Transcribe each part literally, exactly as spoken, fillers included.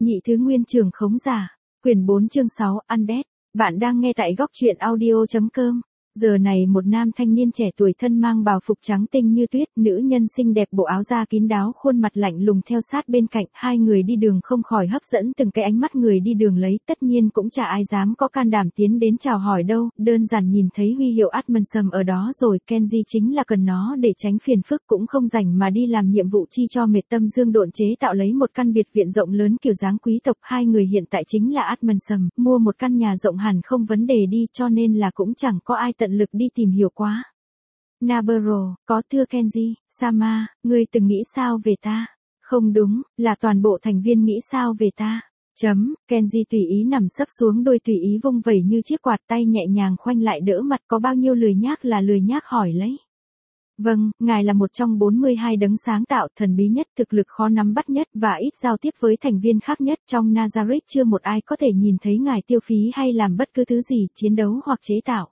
Nhị thứ nguyên trường khống giả. Quyển bốn chương sáu, Undead. Bạn đang nghe tại góc truyện audio chấm com. Giờ này một nam thanh niên trẻ tuổi thân mang bào phục trắng tinh như tuyết, nữ nhân xinh đẹp bộ áo da kín đáo, khuôn mặt lạnh lùng theo sát bên cạnh, hai người đi đường không khỏi hấp dẫn từng cái ánh mắt người đi đường lấy, tất nhiên cũng chả ai dám có can đảm tiến đến chào hỏi đâu, đơn giản nhìn thấy huy hiệu Atmansom ở đó rồi, Kenji chính là cần nó để tránh phiền phức, cũng không rảnh mà đi làm nhiệm vụ chi cho mệt tâm, Dương độn chế tạo lấy một căn biệt viện rộng lớn kiểu dáng quý tộc, hai người hiện tại chính là Atmansom, mua một căn nhà rộng hẳn không vấn đề đi, cho nên là cũng chẳng có ai tận lực đi tìm hiểu quá. Nabarro, có thưa Kenji, Sama, ngươi từng nghĩ sao về ta? Không đúng, là toàn bộ thành viên nghĩ sao về ta? Chấm, Kenji tùy ý nằm sấp xuống đôi tùy ý vung vẩy như chiếc quạt, tay nhẹ nhàng khoanh lại đỡ mặt, có bao nhiêu lười nhác là lười nhác hỏi lấy. Vâng, ngài là một trong bốn mươi hai đấng sáng tạo, thần bí nhất, thực lực khó nắm bắt nhất và ít giao tiếp với thành viên khác nhất. Trong Nazareth chưa một ai có thể nhìn thấy ngài tiêu phí hay làm bất cứ thứ gì, chiến đấu hoặc chế tạo.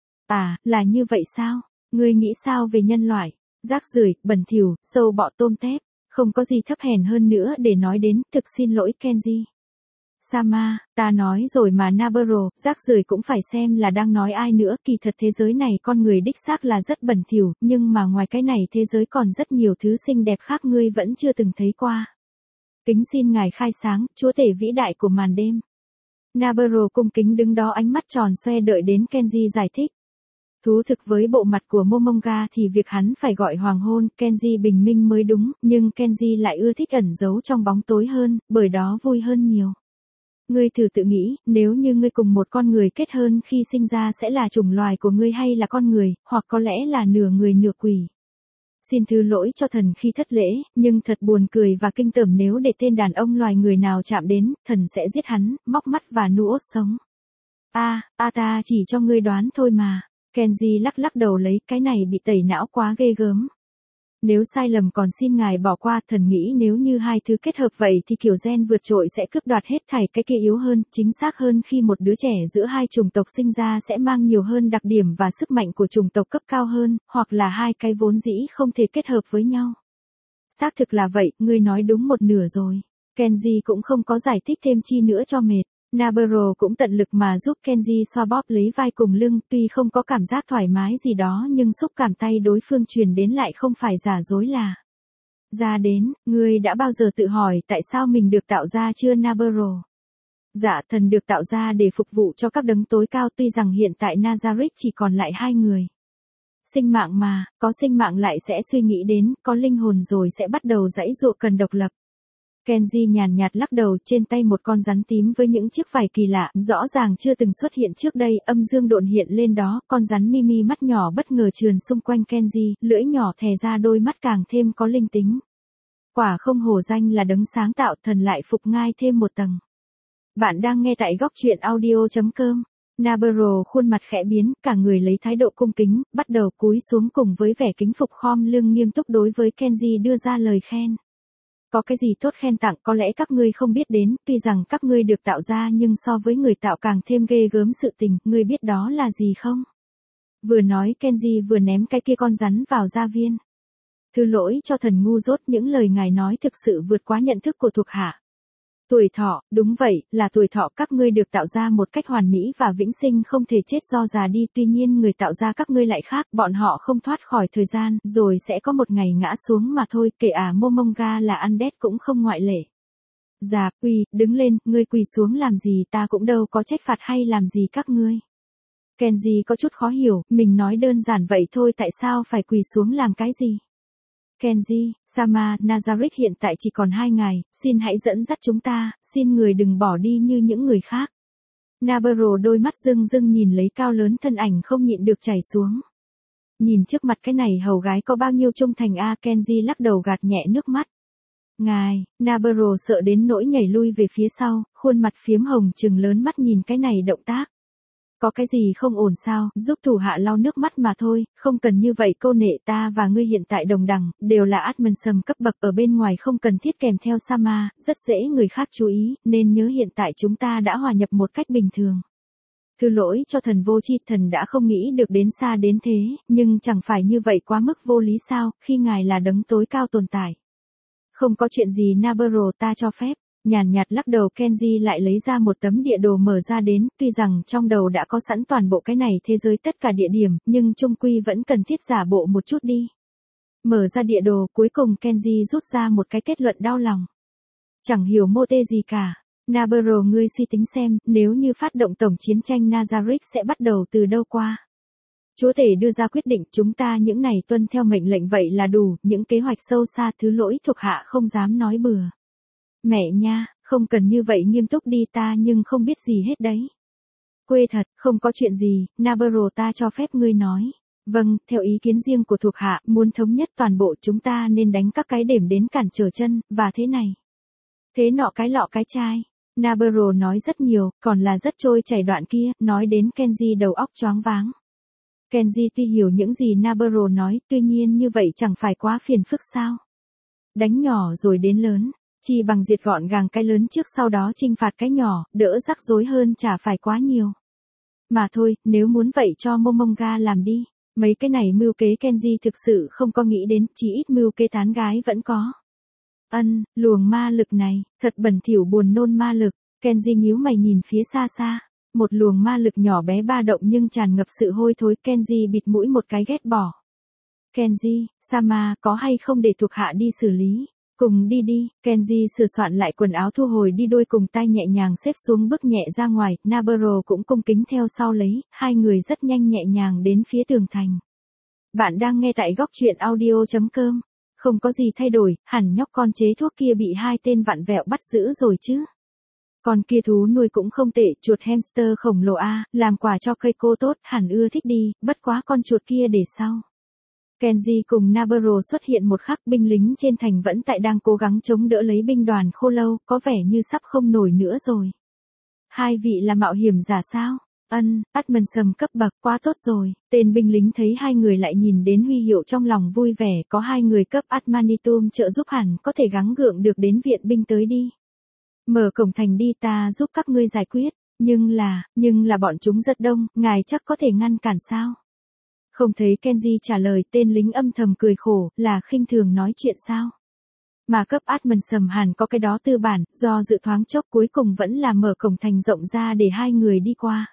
À, là như vậy sao? Ngươi nghĩ sao về nhân loại? Rác rưởi, bẩn thỉu, sâu bọ tôm tép. Không có gì thấp hèn hơn nữa để nói đến, thực xin lỗi Kenji. Sama, ta nói rồi mà Nabarro, rác rưởi cũng phải xem là đang nói ai nữa, kỳ thật thế giới này con người đích xác là rất bẩn thỉu, nhưng mà ngoài cái này thế giới còn rất nhiều thứ xinh đẹp khác ngươi vẫn chưa từng thấy qua. Kính xin ngài khai sáng, chúa tể vĩ đại của màn đêm. Nabarro cung kính đứng đó ánh mắt tròn xoe đợi đến Kenji giải thích. Thú thực với bộ mặt của Momonga thì việc hắn phải gọi hoàng hôn, Kenji bình minh mới đúng, nhưng Kenji lại ưa thích ẩn giấu trong bóng tối hơn, bởi đó vui hơn nhiều. Ngươi thử tự nghĩ, nếu như ngươi cùng một con người kết hôn khi sinh ra sẽ là chủng loài của ngươi hay là con người, hoặc có lẽ là nửa người nửa quỷ. Xin thứ lỗi cho thần khi thất lễ, nhưng thật buồn cười và kinh tởm nếu để tên đàn ông loài người nào chạm đến, thần sẽ giết hắn, móc mắt và nu ốt sống. A, a ta chỉ cho ngươi đoán thôi mà. Kenji lắc lắc đầu lấy, cái này bị tẩy não quá ghê gớm. Nếu sai lầm còn xin ngài bỏ qua, thần nghĩ nếu như hai thứ kết hợp vậy thì kiểu gen vượt trội sẽ cướp đoạt hết thảy cái kia yếu hơn, chính xác hơn khi một đứa trẻ giữa hai chủng tộc sinh ra sẽ mang nhiều hơn đặc điểm và sức mạnh của chủng tộc cấp cao hơn, hoặc là hai cái vốn dĩ không thể kết hợp với nhau. Xác thực là vậy, ngươi nói đúng một nửa rồi. Kenji cũng không có giải thích thêm chi nữa cho mệt. Nabarro cũng tận lực mà giúp Kenji xoa bóp lấy vai cùng lưng, tuy không có cảm giác thoải mái gì đó nhưng xúc cảm tay đối phương truyền đến lại không phải giả dối là. Ra đến, ngươi đã bao giờ tự hỏi tại sao mình được tạo ra chưa Nabarro? Dạ, thần được tạo ra để phục vụ cho các đấng tối cao, tuy rằng hiện tại Nazareth chỉ còn lại hai người. Sinh mạng mà, có sinh mạng lại sẽ suy nghĩ đến, có linh hồn rồi sẽ bắt đầu giãy giụa cần độc lập. Kenji nhàn nhạt lắc đầu, trên tay một con rắn tím với những chiếc vảy kỳ lạ, rõ ràng chưa từng xuất hiện trước đây, âm dương độn hiện lên đó, con rắn Mimi mắt nhỏ bất ngờ trườn xung quanh Kenji, lưỡi nhỏ thè ra đôi mắt càng thêm có linh tính. Quả không hổ danh là đấng sáng tạo, thần lại phục ngai thêm một tầng. Bạn đang nghe tại góc truyện audio chấm com. Nabarro khuôn mặt khẽ biến, cả người lấy thái độ cung kính, bắt đầu cúi xuống cùng với vẻ kính phục khom lưng nghiêm túc đối với Kenji đưa ra lời khen. Có cái gì tốt khen tặng, có lẽ các ngươi không biết đến, tuy rằng các ngươi được tạo ra nhưng so với người tạo càng thêm ghê gớm sự tình, ngươi biết đó là gì không? Vừa nói Kenji vừa ném cái kia con rắn vào gia viên. Thứ lỗi cho thần ngu dốt, những lời ngài nói thực sự vượt quá nhận thức của thuộc hạ. Tuổi thọ, đúng vậy, là tuổi thọ, các ngươi được tạo ra một cách hoàn mỹ và vĩnh sinh không thể chết do già đi, tuy nhiên người tạo ra các ngươi lại khác, bọn họ không thoát khỏi thời gian, rồi sẽ có một ngày ngã xuống mà thôi, kể à Momonga là Undead cũng không ngoại lệ. Dạ, quỳ, đứng lên, ngươi quỳ xuống làm gì, ta cũng đâu có trách phạt hay làm gì các ngươi. Kenji có chút khó hiểu, mình nói đơn giản vậy thôi tại sao phải quỳ xuống làm cái gì? Kenji, Sama, Nazareth hiện tại chỉ còn hai ngày, xin hãy dẫn dắt chúng ta, xin người đừng bỏ đi như những người khác. Nabarro đôi mắt rưng rưng nhìn lấy cao lớn thân ảnh không nhịn được chảy xuống. Nhìn trước mặt cái này hầu gái có bao nhiêu trung thành a, Kenji lắc đầu gạt nhẹ nước mắt. Ngài, Nabarro sợ đến nỗi nhảy lui về phía sau, khuôn mặt phiếm hồng trừng lớn mắt nhìn cái này động tác. Có cái gì không ổn sao, giúp thủ hạ lau nước mắt mà thôi, không cần như vậy cô nệ, ta và ngươi hiện tại đồng đẳng, đều là Atmansom cấp bậc, ở bên ngoài không cần thiết kèm theo Sama, rất dễ người khác chú ý, nên nhớ hiện tại chúng ta đã hòa nhập một cách bình thường. Thứ lỗi cho thần vô tri, thần đã không nghĩ được đến xa đến thế, nhưng chẳng phải như vậy quá mức vô lý sao, khi ngài là đấng tối cao tồn tại. Không có chuyện gì Nabarro, ta cho phép. Nhàn nhạt lắc đầu, Kenji lại lấy ra một tấm địa đồ mở ra đến, tuy rằng trong đầu đã có sẵn toàn bộ cái này thế giới tất cả địa điểm, nhưng chung quy vẫn cần thiết giả bộ một chút đi. Mở ra địa đồ, cuối cùng Kenji rút ra một cái kết luận đau lòng. Chẳng hiểu mô tê gì cả. Nabarro, ngươi suy tính xem, nếu như phát động tổng chiến tranh Nazarick sẽ bắt đầu từ đâu qua. Chúa tể đưa ra quyết định, chúng ta những này tuân theo mệnh lệnh vậy là đủ, những kế hoạch sâu xa thứ lỗi thuộc hạ không dám nói bừa. Mẹ nha, không cần như vậy nghiêm túc đi, ta nhưng không biết gì hết đấy. Quê thật, không có chuyện gì, Nabarro, ta cho phép ngươi nói. Vâng, theo ý kiến riêng của thuộc hạ, muốn thống nhất toàn bộ chúng ta nên đánh các cái điểm đến cản trở chân, và thế này. Thế nọ cái lọ cái chai. Nabarro nói rất nhiều, còn là rất trôi chảy đoạn kia, nói đến Kenji đầu óc choáng váng. Kenji tuy hiểu những gì Nabarro nói, tuy nhiên như vậy chẳng phải quá phiền phức sao. Đánh nhỏ rồi đến lớn, chi bằng diệt gọn gàng cái lớn trước sau đó trinh phạt cái nhỏ, đỡ rắc rối hơn chả phải quá nhiều. Mà thôi, nếu muốn vậy cho Momonga làm đi, mấy cái này mưu kế Kenji thực sự không có nghĩ đến, chỉ ít mưu kế tán gái vẫn có. Ân, luồng ma lực này, thật bẩn thỉu buồn nôn ma lực, Kenji nhíu mày nhìn phía xa xa, một luồng ma lực nhỏ bé ba động nhưng tràn ngập sự hôi thối, Kenji bịt mũi một cái ghét bỏ. Kenji, Sama, có hay không để thuộc hạ đi xử lý? Cùng đi đi, Kenji sửa soạn lại quần áo thu hồi đi đôi cùng tay nhẹ nhàng xếp xuống bước nhẹ ra ngoài, Nabarro cũng cung kính theo sau lấy, hai người rất nhanh nhẹ nhàng đến phía tường thành. Bạn đang nghe tại góc truyện audio chấm com. Không có gì thay đổi, hẳn nhóc con chế thuốc kia bị hai tên vặn vẹo bắt giữ rồi chứ. Con kia thú nuôi cũng không tệ, chuột hamster khổng lồ a, làm quà cho cây cô tốt, hẳn ưa thích đi, bất quá con chuột kia để sau. Kenji cùng Nabarro xuất hiện một khắc, binh lính trên thành vẫn tại đang cố gắng chống đỡ lấy binh đoàn khô lâu, có vẻ như sắp không nổi nữa rồi. Hai vị là mạo hiểm giả sao? Ân, Admondsum cấp bậc, quá tốt rồi. Tên binh lính thấy hai người lại nhìn đến huy hiệu trong lòng vui vẻ, có hai người cấp Admanitum trợ giúp hẳn có thể gắng gượng được đến viện binh tới đi. Mở cổng thành đi, ta giúp các ngươi giải quyết, nhưng là, nhưng là bọn chúng rất đông, ngài chắc có thể ngăn cản sao? Không thấy Kenji trả lời, tên lính âm thầm cười khổ, là khinh thường nói chuyện sao? Mà cấp Admondsum hẳn có cái đó tư bản, do dự thoáng chốc cuối cùng vẫn là mở cổng thành rộng ra để hai người đi qua.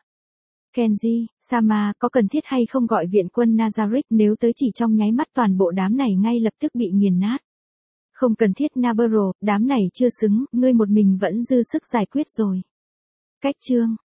Kenji, Sama, có cần thiết hay không gọi viện quân Nazarick, nếu tới chỉ trong nháy mắt toàn bộ đám này ngay lập tức bị nghiền nát. Không cần thiết Nabarro, đám này chưa xứng, ngươi một mình vẫn dư sức giải quyết rồi. Cách chương.